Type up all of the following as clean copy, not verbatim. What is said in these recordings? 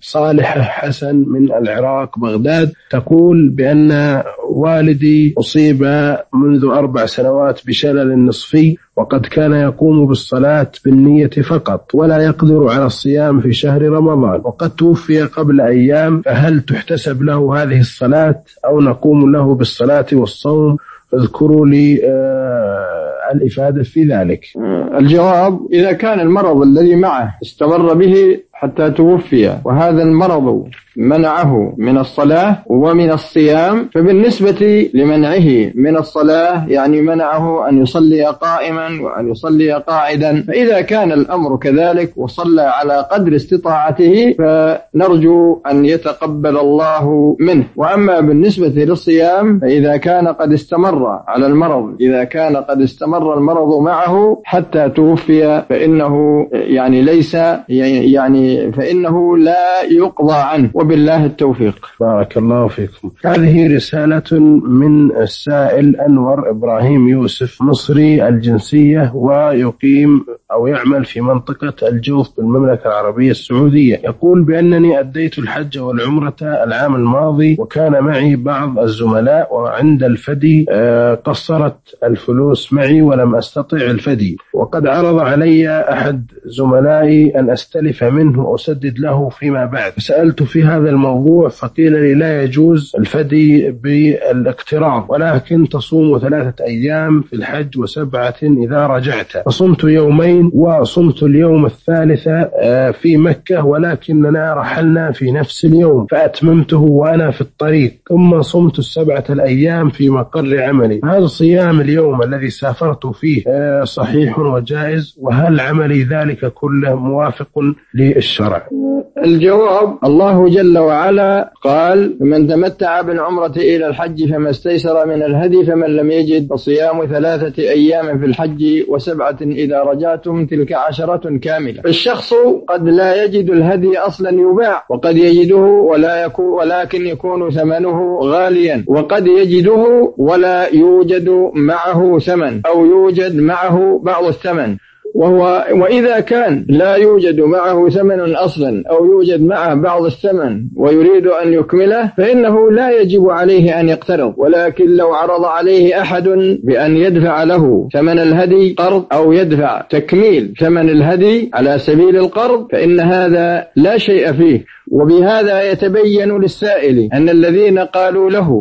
صالحة حسن من العراق بغداد، تقول بأن والدي أصيب منذ 4 سنوات بشلل نصفي، وقد كان يقوم بالصلاة بالنية فقط ولا يقدر على الصيام في شهر رمضان، وقد توفي قبل أيام، فهل تحتسب له هذه الصلاة أو نقوم له بالصلاة والصوم؟ اذكروا لي الإفادة في ذلك. الجواب: إذا كان المرض الذي معه استمر به حتى توفي، وهذا المرض منعه من الصلاة ومن الصيام، فبالنسبة لمنعه من الصلاة يعني منعه أن يصلي قائما وأن يصلي قاعدا، فإذا كان الأمر كذلك وصلى على قدر استطاعته فنرجو أن يتقبل الله منه. وأما بالنسبة للصيام فإذا كان قد استمر على المرض، إذا كان قد استمر المرض معه حتى توفي فإنه فإنه لا يقضى عنه، وبالله التوفيق. بارك الله فيكم. هذه رسالة من السائل أنور إبراهيم يوسف، مصري الجنسية ويقيم أو يعمل في منطقة الجوف بالمملكة العربية السعودية. يقول بأنني أديت الحج والعمرة العام الماضي، وكان معي بعض الزملاء، وعند الفدي قصرت الفلوس معي ولم أستطع الفدي، وقد عرض علي أحد زملائي أن أستلف منه وأسدد له فيما بعد. سألت في هذا الموضوع فقيل لي لا يجوز الفدي بالاقتراض، ولكن تصوم 3 أيام في الحج و7 إذا رجعت. فصمت يومين وصمت اليوم الثالث في مكة، ولكننا رحلنا في نفس اليوم فأتممته وأنا في الطريق، ثم صمت 7 الأيام في مقر عملي. هذا صيام اليوم الذي سافرت فيه صحيح وجائز؟ وهل عملي ذلك كله موافق للشرع؟ الجواب: الله جل وعلا قال: من تمتع بالعمرة إلى الحج فما استيسر من الهدي، فمن لم يجد فصيام 3 أيام في الحج و7 إذا رجعتم، تلك 10 كاملة. الشخص قد لا يجد الهدي أصلا يباع، وقد يجده ولكن يكون ثمنه غاليا، وقد يجده ولا يوجد معه ثمن أو يوجد معه بعض الثمن. وإذا كان لا يوجد معه ثمن أصلا أو يوجد معه بعض الثمن ويريد أن يكمله فإنه لا يجب عليه أن يقترض، ولكن لو عرض عليه أحد بأن يدفع له ثمن الهدي قرض أو يدفع تكميل ثمن الهدي على سبيل القرض فإن هذا لا شيء فيه. وبهذا يتبين للسائل أن الذين قالوا له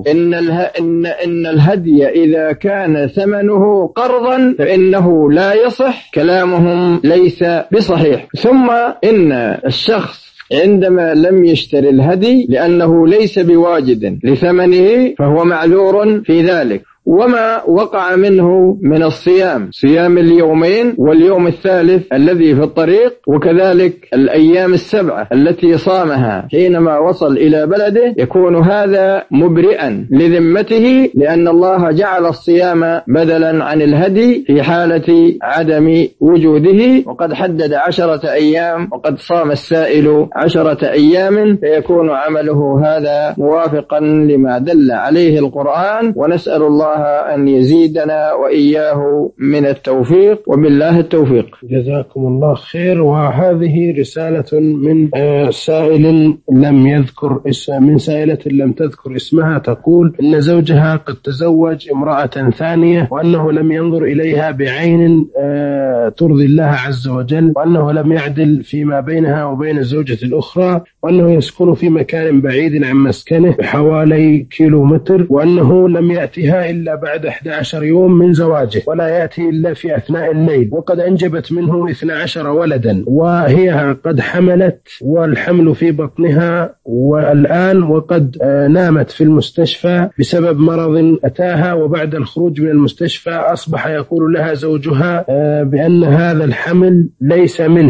إن الهدي إذا كان ثمنه قرضا فإنه لا يصح، كلامهم ليس بصحيح. ثم إن الشخص عندما لم يشتري الهدي لأنه ليس بواجد لثمنه فهو معذور في ذلك. وما وقع منه من الصيام، صيام اليومين واليوم الثالث الذي في الطريق، وكذلك الأيام 7 التي صامها حينما وصل إلى بلده، يكون هذا مبرئا لذمته، لأن الله جعل الصيام بدلا عن الهدي في حالة عدم وجوده، وقد حدد 10 أيام، وقد صام السائل 10 أيام، فيكون عمله هذا موافقا لما دل عليه القرآن. ونسأل الله أن يزيدنا وإياه من التوفيق، وبالله التوفيق. جزاكم الله خير. وهذه رسالة من سائل لم يذكر من سائلة لم تذكر اسمها، تقول إن زوجها قد تزوج امرأة ثانية، وأنه لم ينظر إليها بعين ترضي الله عز وجل، وأنه لم يعدل فيما بينها وبين الزوجة الأخرى، وأنه يسكن في مكان بعيد عن مسكنه بحوالي كيلومتر، وأنه لم يأتها إلا بعد 11 يوم من زواجه، ولا يأتي إلا في أثناء الليل، وقد أنجبت منه 12 ولدا، وهي قد حملت والحمل في بطنها والآن، وقد نامت في المستشفى بسبب مرض أتاها، وبعد الخروج من المستشفى أصبح يقول لها زوجها بأن هذا الحمل ليس منه،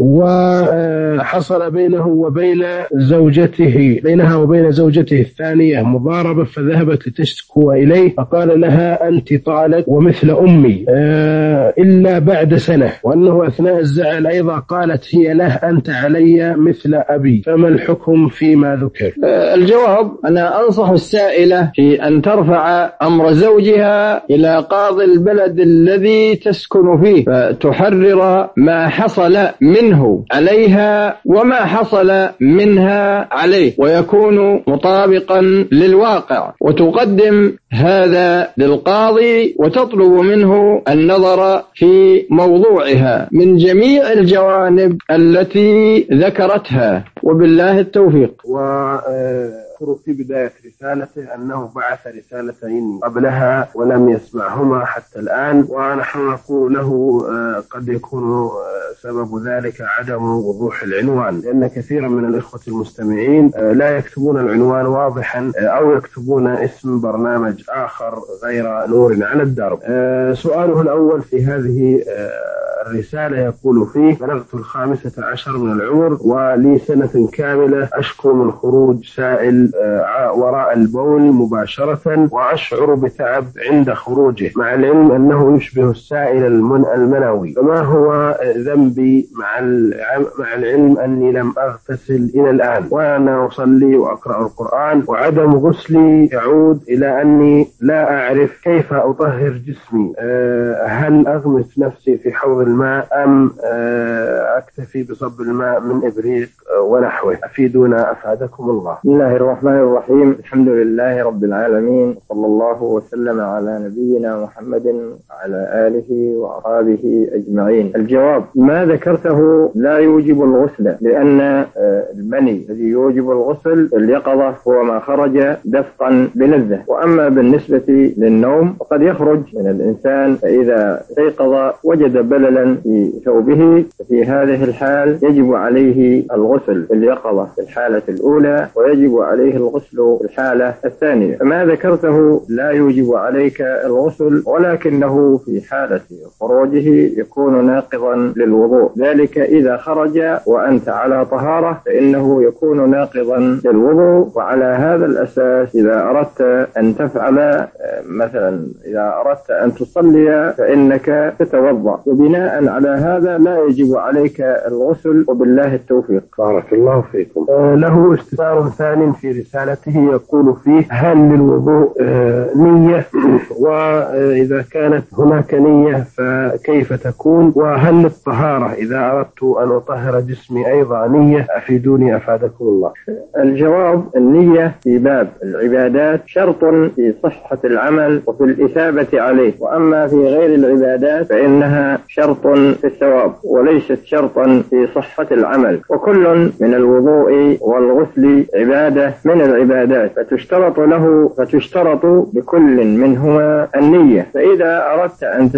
وحصل بينها وبين زوجته الثانية مضاربة، فذهبت لتشكو إليه، فقال لها أنت طالق ومثل أمي إلا بعد سنة، وأنه أثناء الزعل أيضا قالت هي له أنت علي مثل أبي، فما الحكم فيما ذكر؟ الجواب: أنا أنصح السائلة في أن ترفع أمر زوجها إلى قاضي البلد الذي تسكن فيه، فتحرر ما حصل من منه عليها وما حصل منها عليه، ويكون مطابقا للواقع، وتقدم هذا للقاضي وتطلب منه النظر في موضوعها من جميع الجوانب التي ذكرتها، وبالله التوفيق. وذكر في بداية رسالته أنه بعث رسالتين قبلها ولم يسمعهما حتى الآن، ونحن نقول له قد يكون سبب ذلك عدم وضوح العنوان، لأن كثيرا من الإخوة المستمعين لا يكتبون العنوان واضحا أو يكتبون اسم برنامج آخر غير نور على الدرب. سؤاله الأول في هذه الرسالة يقول فيه: بلغت 15 من العمر ولي سنة كاملة أشكو من خروج سائل وراء البول مباشرة، وأشعر بتعب عند خروجه، مع العلم أنه يشبه السائل المنوي، فما هو ذنبي مع العلم أني لم أغتسل إلى الآن، وأنا أصلي وأقرأ القرآن، وعدم غسلي يعود إلى أني لا أعرف كيف أطهر جسمي. هل أغمس نفسي في حوض الماء أم أكتفي بصب الماء من إبريق ونحوه؟ أفيدونا أفادكم الله. بسم الله الرحمن الرحيم. الحمد لله رب العالمين، صلى الله وسلم على نبينا محمد وعلى آله وأصحابه أجمعين. الجواب: ما ذكرته لا يوجب الغسل، لأن المني الذي يوجب الغسل اليقظة هو ما خرج دفقا بلذة، وأما بالنسبة للنوم فقد يخرج من الإنسان فإذا استيقظ وجد بللا في ثوبه، ففي هذه الحال يجب عليه الغسل في اليقظة في الحالة الأولى، ويجب عليه الغسل في الحالة الثانية. فما ذكرته لا يوجب عليك الغسل، ولكنه في حالة خروجه يكون ناقضا للوضوء، ذلك إذا خرج وأنت على طهارة فإنه يكون ناقضا للوضوء. وعلى هذا الأساس إذا أردت أن تفعل مثلا إذا أردت أن تصلي فإنك تتوضأ، وبناء على هذا لا يجب عليك الغسل، وبالله التوفيق. بارك الله فيكم. له استفسار ثاني في رسالته يقول فيه: هل للوضوء نية؟ وإذا كانت هناك نية فكيف تكون؟ وهل للطهارة إذا أردت أن أطهر جسمي أيضا نية؟ أفيدوني أفادكم الله. الجواب: النية في باب العبادات شرط في صحة العمل وفي الإثابة عليه، وأما في غير العبادات فإنها شرط في الثواب وليست شرطا في صحة العمل. وكل من الوضوء والغسل عبادة من العبادات، فتشترط بكل منهما النية. فإذا أردت أن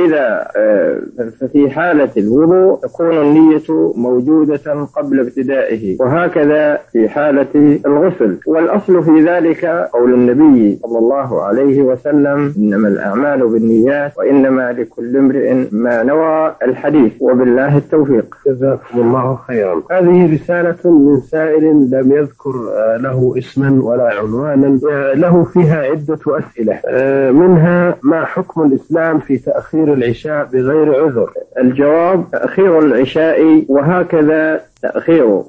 ففي حالة الوضوء تكون النية موجودة قبل ابتدائه، وهكذا في حالة الغسل. والأصل في ذلك قول النبي صلى الله عليه وسلم: إنما الأعمال بالنيات وإنما لكل امرئ ما نوى، الحديث، وبالله التوفيق. جزاكم الله خيرا. هذه رسالة من سائل لم يذكر له اسما ولا عنوانا، له فيها عدة أسئلة، منها: ما حكم الإسلام في تأخير العشاء بغير عذر؟ الجواب: تأخير العشاء وهكذا تأخير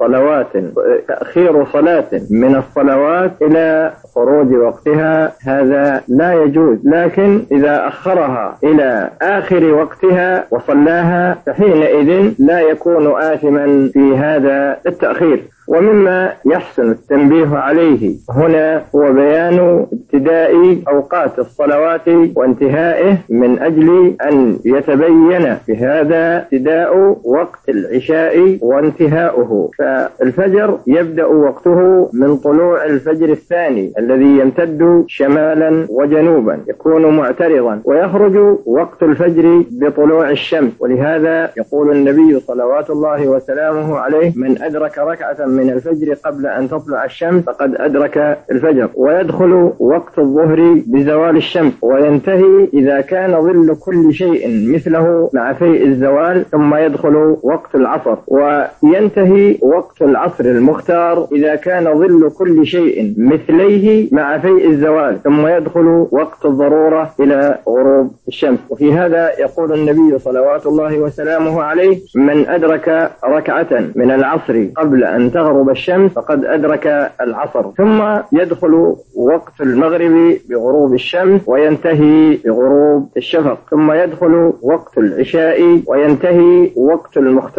صلاة من الصلوات إلى خروج وقتها هذا لا يجوز، لكن إذا أخرها إلى آخر وقتها وصلاها فحينئذ لا يكون آثما في هذا التأخير. ومما يحسن التنبيه عليه هنا هو بيان ابتداء أوقات الصلوات وانتهائه، من أجل أن يتبين بهذا ابتداء وقت العشاء وانتهاؤه. فالفجر يبدأ وقته من طلوع الفجر الثاني الذي يمتد شمالا وجنوبا، يكون معترضا، ويخرج وقت الفجر بطلوع الشمس. ولهذا يقول النبي صلوات الله وسلامه عليه: من أدرك ركعة من الفجر قبل أن تطلع الشمس فقد أدرك الفجر. ويدخل وقت الظهر بزوال الشمس، وينتهي إذا كان ظل كل شيء مثله مع فيء الزوال، ثم يدخل وقت العصر، وينتهي وقت العصر المختار إذا كان ظل كل شيء مثليه مع فيء الزوال، ثم يدخل وقت الضرورة إلى غروب الشمس. وفي هذا يقول النبي صلوات الله وسلامه عليه: من أدرك ركعة من العصر قبل أن تغرب الشمس فقد أدرك العصر. ثم يدخل وقت المغرب بغروب الشمس وينتهي بغروب الشفق، ثم يدخل وقت العشاء وينتهي وقت المختار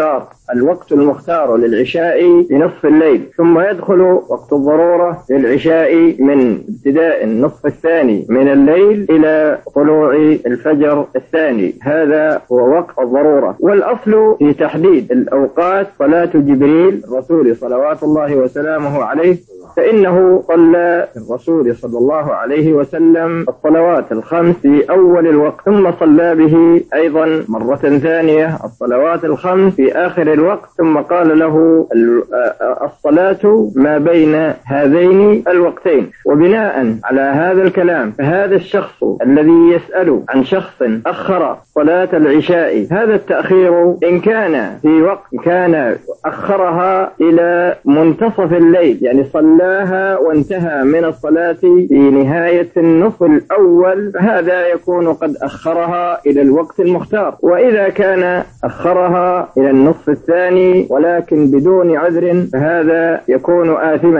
الوقت المختار للعشاء بنصف الليل، ثم يدخل وقت الضرورة للعشاء من ابتداء النصف الثاني من الليل إلى طلوع الفجر الثاني. هذا هو وقت الضرورة. والأصل في تحديد الأوقات صلاة جبريل الرسول صلوات الله وسلامه عليه، فإنه صلى الرسول صلى الله عليه وسلم الصلوات الخمس في أول الوقت، ثم صلى به أيضا مرة ثانية الصلوات الخمس في آخر الوقت، ثم قال له الصلاة ما بين هذين الوقتين. وبناء على هذا الكلام فهذا الشخص الذي يسأل عن شخص أخر صلاة العشاء، هذا التأخير إن كان في وقت كان أخرها إلى منتصف الليل، يعني صلاها وانتهى من الصلاة في نهاية النصف الأول، فهذا يكون قد أخرها إلى الوقت المختار. وإذا كان أخرها إلى النصف الثاني ولكن بدون عذر فهذا يكون آثما.